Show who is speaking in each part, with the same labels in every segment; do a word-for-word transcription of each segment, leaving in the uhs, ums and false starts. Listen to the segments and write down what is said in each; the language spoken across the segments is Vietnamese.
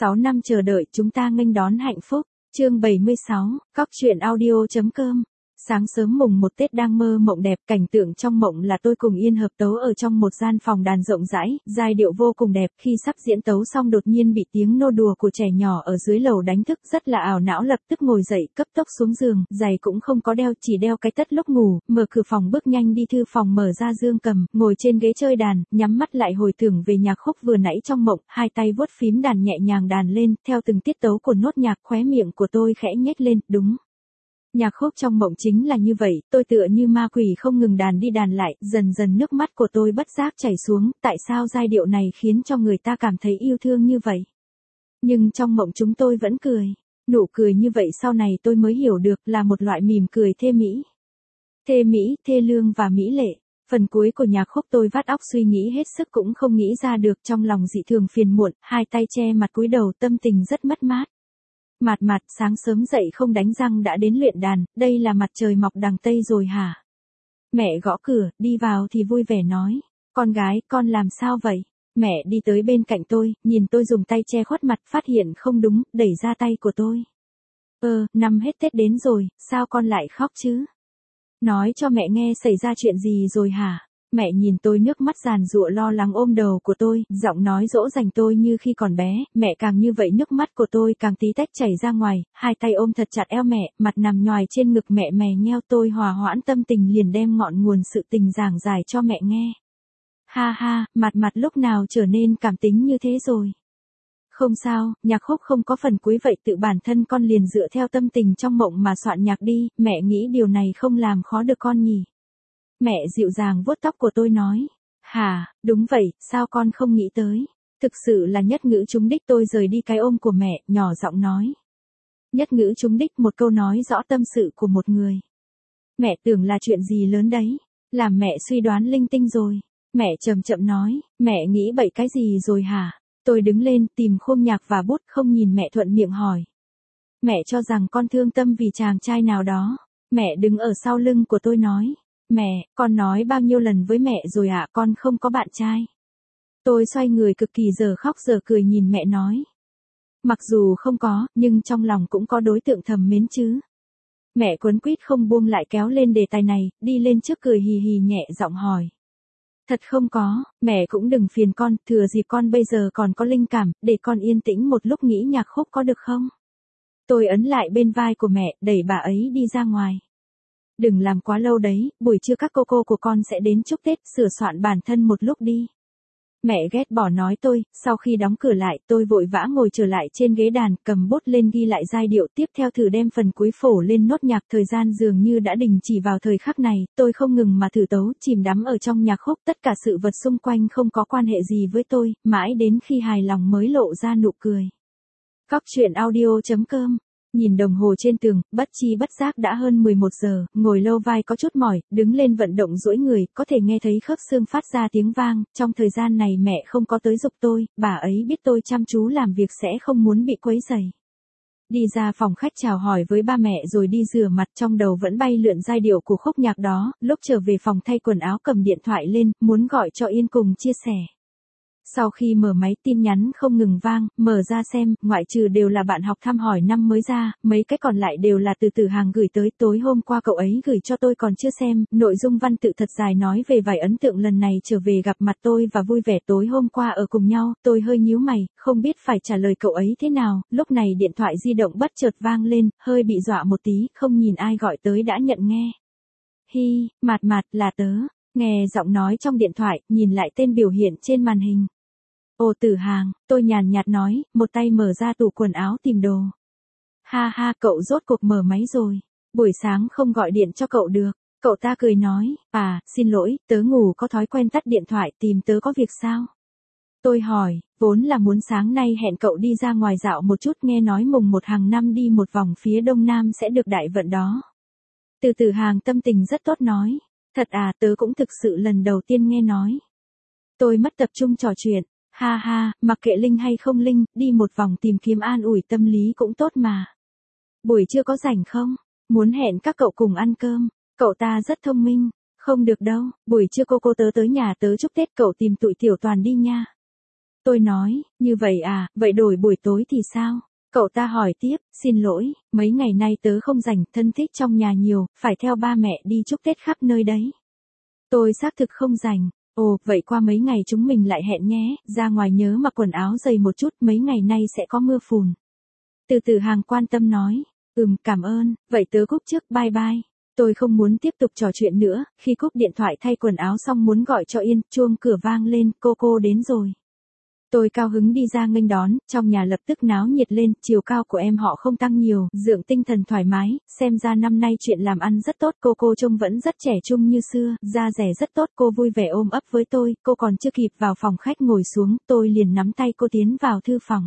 Speaker 1: sáu năm chờ đợi chúng ta nghênh đón hạnh phúc. Chương bảy mươi sáu, Cóc truyện audio.com. Sáng sớm mùng một Tết đang mơ mộng đẹp, cảnh tượng trong mộng là tôi cùng Yên hợp tấu ở trong một gian phòng đàn rộng rãi, giai điệu vô cùng đẹp. Khi sắp diễn tấu xong đột nhiên bị tiếng nô đùa của trẻ nhỏ ở dưới lầu đánh thức, rất là ảo não, lập tức ngồi dậy, cấp tốc xuống giường, giày cũng không có đeo, chỉ đeo cái tất lúc ngủ, mở cửa phòng bước nhanh đi thư phòng, mở ra dương cầm, ngồi trên ghế chơi đàn, nhắm mắt lại hồi tưởng về nhạc khúc vừa nãy trong mộng, hai tay vuốt phím đàn nhẹ nhàng đàn lên, theo từng tiết tấu của nốt nhạc, khóe miệng của tôi khẽ nhếch lên, đúng. Nhạc khúc trong mộng chính là như vậy, tôi tựa như ma quỷ không ngừng đàn đi đàn lại, dần dần nước mắt của tôi bất giác chảy xuống, tại sao giai điệu này khiến cho người ta cảm thấy yêu thương như vậy? Nhưng trong mộng chúng tôi vẫn cười, nụ cười như vậy sau này tôi mới hiểu được là một loại mỉm cười thê mỹ. Thê mỹ, thê lương và mỹ lệ. Phần cuối của nhạc khúc tôi vắt óc suy nghĩ hết sức cũng không nghĩ ra được, trong lòng dị thường phiền muộn, hai tay che mặt cúi đầu, tâm tình rất mất mát. Mạt mạt, sáng sớm dậy không đánh răng đã đến luyện đàn, đây là mặt trời mọc đằng Tây rồi hả? Mẹ gõ cửa, đi vào thì vui vẻ nói, con gái, con làm sao vậy? Mẹ đi tới bên cạnh tôi, nhìn tôi dùng tay che khuất mặt, phát hiện không đúng, đẩy ra tay của tôi. Ơ, năm hết Tết đến rồi, sao con lại khóc chứ? Nói cho mẹ nghe xảy ra chuyện gì rồi hả? Mẹ nhìn tôi nước mắt giàn giụa lo lắng ôm đầu của tôi, giọng nói dỗ dành tôi như khi còn bé, mẹ càng như vậy nước mắt của tôi càng tí tách chảy ra ngoài, hai tay ôm thật chặt eo mẹ, mặt nằm nhoài trên ngực mẹ mè nheo, tôi hòa hoãn tâm tình liền đem ngọn nguồn sự tình giảng giải cho mẹ nghe. Ha ha, mặt mặt lúc nào trở nên cảm tính như thế rồi? Không sao, nhạc khúc không có phần cuối vậy tự bản thân con liền dựa theo tâm tình trong mộng mà soạn nhạc đi, mẹ nghĩ điều này không làm khó được con nhỉ? Mẹ dịu dàng vuốt tóc của tôi nói, hả, đúng vậy, sao con không nghĩ tới? Thực sự là nhất ngữ trúng đích, tôi rời đi cái ôm của mẹ, nhỏ giọng nói. Nhất ngữ trúng đích, một câu nói rõ tâm sự của một người. Mẹ tưởng là chuyện gì lớn đấy, làm mẹ suy đoán linh tinh rồi. Mẹ chậm chậm nói, mẹ nghĩ bậy cái gì rồi hả? Tôi đứng lên tìm khuôn nhạc và bút, không nhìn mẹ thuận miệng hỏi. Mẹ cho rằng con thương tâm vì chàng trai nào đó. Mẹ đứng ở sau lưng của tôi nói. Mẹ, con nói bao nhiêu lần với mẹ rồi ạ, à, con không có bạn trai. Tôi xoay người cực kỳ giờ khóc giờ cười nhìn mẹ nói. Mặc dù không có, nhưng trong lòng cũng có đối tượng thầm mến chứ. Mẹ quấn quýt không buông lại kéo lên đề tài này, đi lên trước cười hì hì nhẹ giọng hỏi. Thật không có, mẹ cũng đừng phiền con, thừa dịp con bây giờ còn có linh cảm, để con yên tĩnh một lúc nghĩ nhạc khúc có được không? Tôi ấn lại bên vai của mẹ, đẩy bà ấy đi ra ngoài. Đừng làm quá lâu đấy, buổi trưa các cô cô của con sẽ đến chúc Tết, sửa soạn bản thân một lúc đi. Mẹ ghét bỏ nói tôi, sau khi đóng cửa lại, tôi vội vã ngồi trở lại trên ghế đàn, cầm bút lên ghi lại giai điệu, tiếp theo thử đem phần cuối phổ lên nốt nhạc, thời gian dường như đã đình chỉ vào thời khắc này, tôi không ngừng mà thử tấu, chìm đắm ở trong nhạc khúc, tất cả sự vật xung quanh không có quan hệ gì với tôi, mãi đến khi hài lòng mới lộ ra nụ cười. Cóc truyện audio.com. Nhìn đồng hồ trên tường, bất chi bất giác đã hơn mười một giờ, ngồi lâu vai có chút mỏi, đứng lên vận động duỗi người, có thể nghe thấy khớp xương phát ra tiếng vang, trong thời gian này mẹ không có tới giục tôi, bà ấy biết tôi chăm chú làm việc sẽ không muốn bị quấy rầy. Đi ra phòng khách chào hỏi với ba mẹ rồi đi rửa mặt, trong đầu vẫn bay lượn giai điệu của khúc nhạc đó, lúc trở về phòng thay quần áo cầm điện thoại lên, muốn gọi cho Yên cùng chia sẻ. Sau khi mở máy tin nhắn không ngừng vang, mở ra xem, ngoại trừ đều là bạn học thăm hỏi năm mới ra, mấy cái còn lại đều là từ Tử Hàng gửi tới, tối hôm qua cậu ấy gửi cho tôi còn chưa xem, nội dung văn tự thật dài nói về vài ấn tượng lần này trở về gặp mặt tôi và vui vẻ tối hôm qua ở cùng nhau, tôi hơi nhíu mày, không biết phải trả lời cậu ấy thế nào, lúc này điện thoại di động bất chợt vang lên, hơi bị dọa một tí, không nhìn ai gọi tới đã nhận nghe. Hi, Mạt Mạt, là tớ. Nghe giọng nói trong điện thoại, nhìn lại tên biểu hiện trên màn hình. Ồ Tử Hàng, tôi nhàn nhạt nói, một tay mở ra tủ quần áo tìm đồ. Ha ha, cậu rốt cuộc mở máy rồi. Buổi sáng không gọi điện cho cậu được. Cậu ta cười nói, à, xin lỗi, tớ ngủ có thói quen tắt điện thoại, tìm tớ có việc sao? Tôi hỏi, vốn là muốn sáng nay hẹn cậu đi ra ngoài dạo một chút, nghe nói mùng một hàng năm đi một vòng phía đông nam sẽ được đại vận đó. Từ Tử Hàng tâm tình rất tốt nói. Thật à, tớ cũng thực sự lần đầu tiên nghe nói. Tôi mất tập trung trò chuyện. Ha ha, mặc kệ linh hay không linh, đi một vòng tìm kiếm an ủi tâm lý cũng tốt mà. Buổi trưa có rảnh không? Muốn hẹn các cậu cùng ăn cơm. Cậu ta rất thông minh. Không được đâu, buổi trưa cô cô tớ tới nhà tớ chúc Tết, cậu tìm tụi Tiểu Toàn đi nha. Tôi nói, như vậy à, vậy đổi buổi tối thì sao? Cậu ta hỏi tiếp, xin lỗi, mấy ngày nay tớ không rảnh, thân thích trong nhà nhiều, phải theo ba mẹ đi chúc Tết khắp nơi đấy. Tôi xác thực không rảnh. Ồ, vậy qua mấy ngày chúng mình lại hẹn nhé, ra ngoài nhớ mặc quần áo dày một chút, mấy ngày nay sẽ có mưa phùn. Từ từ hàng quan tâm nói, ừm, cảm ơn, vậy tớ cúp trước, bye bye. Tôi không muốn tiếp tục trò chuyện nữa, khi cúp điện thoại thay quần áo xong muốn gọi cho Yên, chuông cửa vang lên, cô cô đến rồi. Tôi cao hứng đi ra nghênh đón, trong nhà lập tức náo nhiệt lên, chiều cao của em họ không tăng nhiều, dưỡng tinh thần thoải mái, xem ra năm nay chuyện làm ăn rất tốt, cô cô trông vẫn rất trẻ trung như xưa, da dẻ rất tốt, cô vui vẻ ôm ấp với tôi, cô còn chưa kịp vào phòng khách ngồi xuống, tôi liền nắm tay cô tiến vào thư phòng.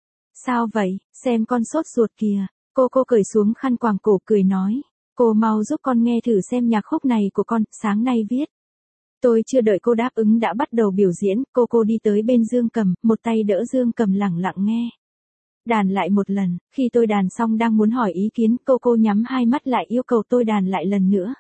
Speaker 1: Sao vậy, xem con sốt ruột kìa, cô cô cởi xuống khăn quàng cổ cười nói, cô mau giúp con nghe thử xem nhạc khúc này của con, sáng nay viết. Tôi chưa đợi cô đáp ứng đã bắt đầu biểu diễn, cô cô đi tới bên dương cầm, một tay đỡ dương cầm lẳng lặng nghe. Đàn lại một lần, khi tôi đàn xong đang muốn hỏi ý kiến, cô cô nhắm hai mắt lại yêu cầu tôi đàn lại lần nữa.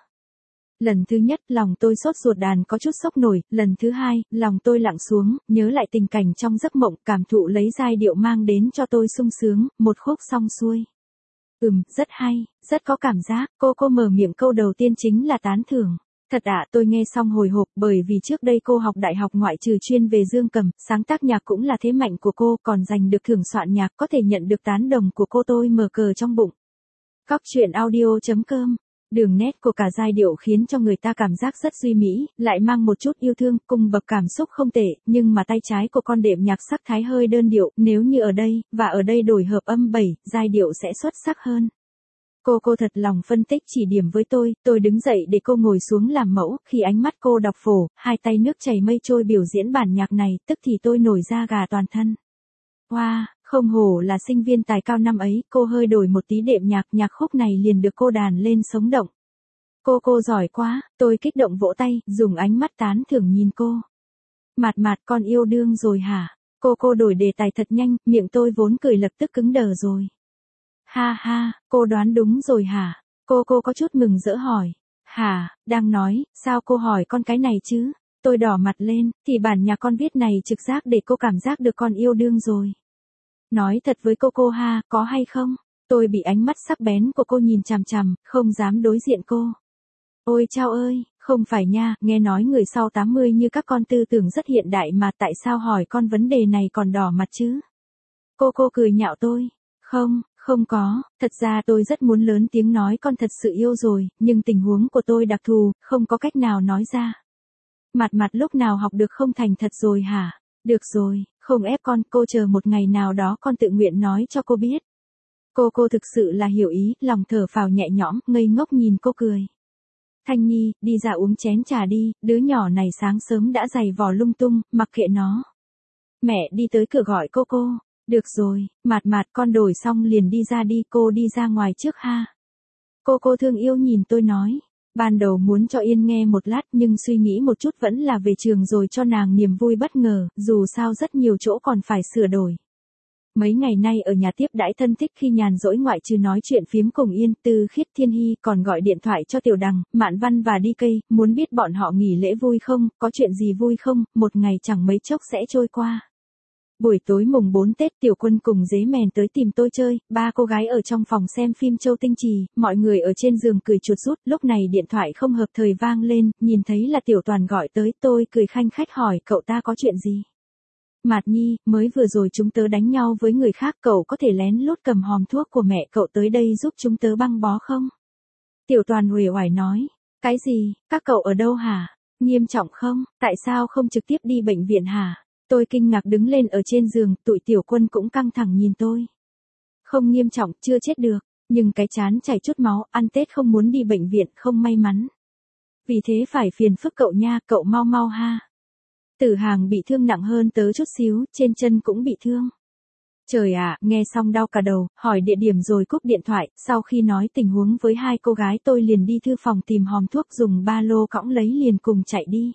Speaker 1: Lần thứ nhất, lòng tôi sốt ruột đàn có chút sốc nổi, lần thứ hai, lòng tôi lặng xuống, nhớ lại tình cảnh trong giấc mộng, cảm thụ lấy giai điệu mang đến cho tôi sung sướng, một khúc xong xuôi. Ừm, rất hay, rất có cảm giác, cô cô mở miệng câu đầu tiên chính là tán thưởng. Thật ạ, à, tôi nghe xong hồi hộp bởi vì trước đây cô học đại học ngoại trừ chuyên về dương cầm, sáng tác nhạc cũng là thế mạnh của cô, còn giành được thưởng soạn nhạc có thể nhận được tán đồng của cô tôi mở cờ trong bụng. Cóc truyện audio chấm com. Đường nét của cả giai điệu khiến cho người ta cảm giác rất duy mỹ, lại mang một chút yêu thương, cùng bậc cảm xúc không tệ, nhưng mà tay trái của con đệm nhạc sắc thái hơi đơn điệu, nếu như ở đây, và ở đây đổi hợp âm bảy, giai điệu sẽ xuất sắc hơn. Cô cô thật lòng phân tích chỉ điểm với tôi, tôi đứng dậy để cô ngồi xuống làm mẫu, khi ánh mắt cô đọc phổ, hai tay nước chảy mây trôi biểu diễn bản nhạc này, tức thì tôi nổi da gà toàn thân. Wow, không hổ là sinh viên tài cao năm ấy, cô hơi đổi một tí đệm nhạc, nhạc khúc này liền được cô đàn lên sống động. Cô cô giỏi quá, tôi kích động vỗ tay, dùng ánh mắt tán thưởng nhìn cô. Mạt mạt con yêu đương rồi hả? Cô cô đổi đề tài thật nhanh, miệng tôi vốn cười lập tức cứng đờ rồi. Ha ha, cô đoán đúng rồi hả? Cô cô có chút mừng rỡ hỏi. Hả, đang nói, sao cô hỏi con cái này chứ? Tôi đỏ mặt lên, thì bản nhạc con viết này trực giác để cô cảm giác được con yêu đương rồi. Nói thật với cô cô ha, có hay không? Tôi bị ánh mắt sắc bén của cô nhìn chằm chằm, không dám đối diện cô. Ôi chao ơi, không phải nha, nghe nói người sau tám mươi như các con tư tưởng rất hiện đại mà tại sao hỏi con vấn đề này còn đỏ mặt chứ? Cô cô cười nhạo tôi. Không, không có, thật ra tôi rất muốn lớn tiếng nói con thật sự yêu rồi, nhưng tình huống của tôi đặc thù, không có cách nào nói ra. Mặt mặt lúc nào học được không thành thật rồi hả? Được rồi, không ép con, cô chờ một ngày nào đó con tự nguyện nói cho cô biết. Cô cô thực sự là hiểu ý, lòng thở phào nhẹ nhõm, ngây ngốc nhìn cô cười. Thanh Nhi, đi ra uống chén trà đi, đứa nhỏ này sáng sớm đã giày vò lung tung, mặc kệ nó. Mẹ đi tới cửa gọi cô cô. Được rồi, mạt mạt con đổi xong liền đi ra đi, cô đi ra ngoài trước ha. Cô cô thương yêu nhìn tôi nói. Ban đầu muốn cho Yên nghe một lát nhưng suy nghĩ một chút vẫn là về trường rồi cho nàng niềm vui bất ngờ, dù sao rất nhiều chỗ còn phải sửa đổi. Mấy ngày nay ở nhà tiếp đãi thân thích khi nhàn rỗi ngoại trừ nói chuyện phím cùng Yên, Tư Khiết, Thiên Hy còn gọi điện thoại cho Tiểu Đằng, Mạn Văn và Đi Cây, muốn biết bọn họ nghỉ lễ vui không, có chuyện gì vui không, một ngày chẳng mấy chốc sẽ trôi qua. Buổi tối mùng bốn Tết Tiểu Quân cùng Dế Mèn tới tìm tôi chơi, ba cô gái ở trong phòng xem phim Châu Tinh Trì, mọi người ở trên giường cười chuột rút, lúc này điện thoại không hợp thời vang lên, nhìn thấy là Tiểu Toàn gọi tới, tôi cười khanh khách hỏi cậu ta có chuyện gì. Mạt Nhi, mới vừa rồi chúng tớ đánh nhau với người khác, cậu có thể lén lút cầm hòm thuốc của mẹ cậu tới đây giúp chúng tớ băng bó không? Tiểu Toàn uể oải nói, cái gì, các cậu ở đâu hả? Nghiêm trọng không, tại sao không trực tiếp đi bệnh viện hả? Tôi kinh ngạc đứng lên ở trên giường, tụi Tiểu Quân cũng căng thẳng nhìn tôi. Không nghiêm trọng, chưa chết được, nhưng cái chán chảy chút máu, ăn Tết không muốn đi bệnh viện, không may mắn. Vì thế phải phiền phức cậu nha, cậu mau mau ha. Tử Hàng bị thương nặng hơn tớ chút xíu, trên chân cũng bị thương. Trời ạ, nghe xong đau cả đầu, hỏi địa điểm rồi cúp điện thoại, sau khi nói tình huống với hai cô gái tôi liền đi thư phòng tìm hòm thuốc dùng ba lô cõng lấy liền cùng chạy đi.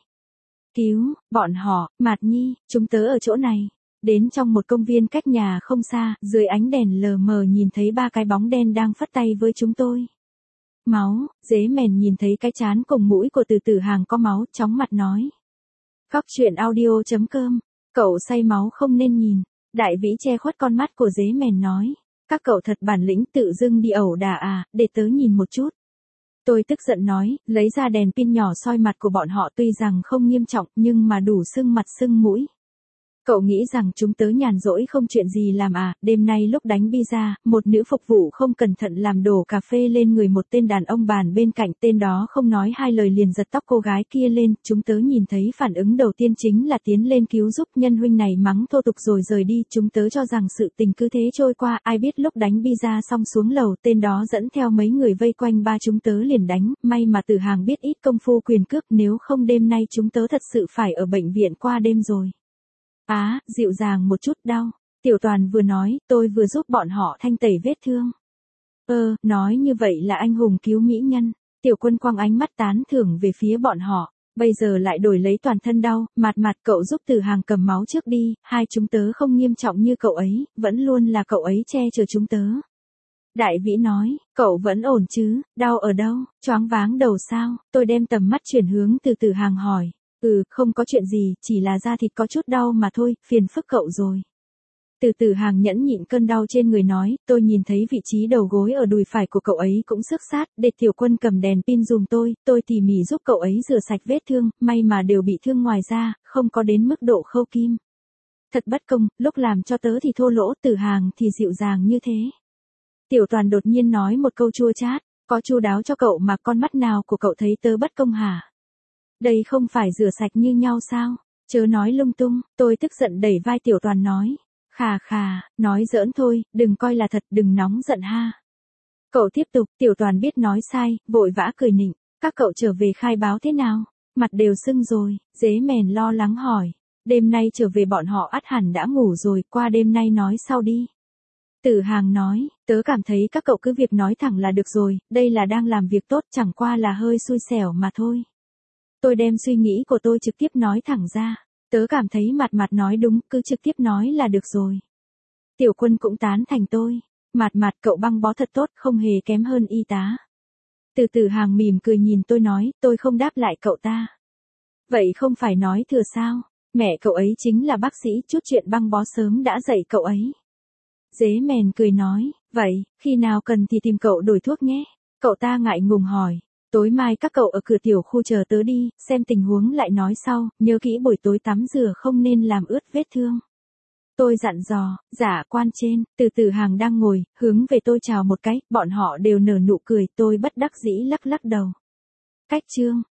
Speaker 1: Cứu, bọn họ, Mạt Nhi, chúng tớ ở chỗ này. Đến trong một công viên cách nhà không xa, dưới ánh đèn lờ mờ nhìn thấy ba cái bóng đen đang phất tay với chúng tôi. Máu, Dế Mèn nhìn thấy cái trán cùng mũi của Từ Tử Hàng có máu, chóng mặt nói. Cóc truyện audio chấm com Cậu say máu không nên nhìn. Đại vĩ che khuất con mắt của dế mèn nói. Các cậu thật bản lĩnh tự dưng đi ẩu đả à, để tớ nhìn một chút. Tôi tức giận nói, lấy ra đèn pin nhỏ soi mặt của bọn họ tuy rằng không nghiêm trọng nhưng mà đủ sưng mặt sưng mũi. Cậu nghĩ rằng chúng tớ nhàn rỗi không chuyện gì làm à, đêm nay lúc đánh pizza, một nữ phục vụ không cẩn thận làm đổ cà phê lên người một tên đàn ông bàn bên cạnh, tên đó không nói hai lời liền giật tóc cô gái kia lên, chúng tớ nhìn thấy phản ứng đầu tiên chính là tiến lên cứu giúp, nhân huynh này mắng thô tục rồi rời đi, chúng tớ cho rằng sự tình cứ thế trôi qua, ai biết lúc đánh pizza xong xuống lầu, tên đó dẫn theo mấy người vây quanh ba chúng tớ liền đánh, may mà Tử Hàng biết ít công phu quyền cước, nếu không đêm nay chúng tớ thật sự phải ở bệnh viện qua đêm rồi. Á, à, dịu dàng một chút đau. Tiểu Toàn vừa nói, tôi vừa giúp bọn họ thanh tẩy vết thương. Ơ, nói như vậy là anh hùng cứu mỹ nhân. Tiểu Quân quăng ánh mắt tán thưởng về phía bọn họ. Bây giờ lại đổi lấy toàn thân đau, Mạt Mạt cậu giúp Từ Hàng cầm máu trước đi, hai chúng tớ không nghiêm trọng như cậu ấy, vẫn luôn là cậu ấy che chở chúng tớ. Đại Vĩ nói, cậu vẫn ổn chứ, đau ở đâu, choáng váng đầu sao, tôi đem tầm mắt chuyển hướng từ Từ Hàng hỏi. Ừ, không có chuyện gì, chỉ là da thịt có chút đau mà thôi, phiền phức cậu rồi. Từ Từ Hàng nhẫn nhịn cơn đau trên người nói, tôi nhìn thấy vị trí đầu gối ở đùi phải của cậu ấy cũng xước sát, để Tiểu Quân cầm đèn pin dùm tôi, tôi tỉ mỉ giúp cậu ấy rửa sạch vết thương, may mà đều bị thương ngoài da, không có đến mức độ khâu kim. Thật bất công, lúc làm cho tớ thì thô lỗ, Từ Hàng thì dịu dàng như thế. Tiểu Toàn đột nhiên nói một câu chua chát, có chu đáo cho cậu mà con mắt nào của cậu thấy tớ bất công hả? Đây không phải rửa sạch như nhau sao? Chớ nói lung tung, tôi tức giận đẩy vai Tiểu Toàn nói. Khà khà, nói giỡn thôi, đừng coi là thật, đừng nóng giận ha. Cậu tiếp tục, Tiểu Toàn biết nói sai, vội vã cười nịnh. Các cậu trở về khai báo thế nào? Mặt đều sưng rồi, dế mèn lo lắng hỏi. Đêm nay trở về bọn họ ắt hẳn đã ngủ rồi, qua đêm nay nói sau đi. Tử Hàng nói, tớ cảm thấy các cậu cứ việc nói thẳng là được rồi, đây là đang làm việc tốt, chẳng qua là hơi xui xẻo mà thôi. Tôi đem suy nghĩ của tôi trực tiếp nói thẳng ra. Tớ cảm thấy Mạt Mạt nói đúng, cứ trực tiếp nói là được rồi. Tiểu Quân cũng tán thành tôi. Mạt Mạt cậu băng bó thật tốt, không hề kém hơn y tá. Từ Tử Hàng mỉm cười nhìn tôi nói, tôi không đáp lại cậu ta. Vậy không phải nói thừa sao? Mẹ cậu ấy chính là bác sĩ, chút chuyện băng bó sớm đã dạy cậu ấy. Dế mèn cười nói, vậy, khi nào cần thì tìm cậu đổi thuốc nhé. Cậu ta ngại ngùng hỏi. Tối mai các cậu ở cửa tiểu khu chờ tớ đi, xem tình huống lại nói sau, nhớ kỹ buổi tối tắm rửa không nên làm ướt vết thương. Tôi dặn dò, dạ quan trên, từ Từ Hàng đang ngồi, hướng về tôi chào một cái, bọn họ đều nở nụ cười, tôi bất đắc dĩ lắc lắc đầu. Cách chương.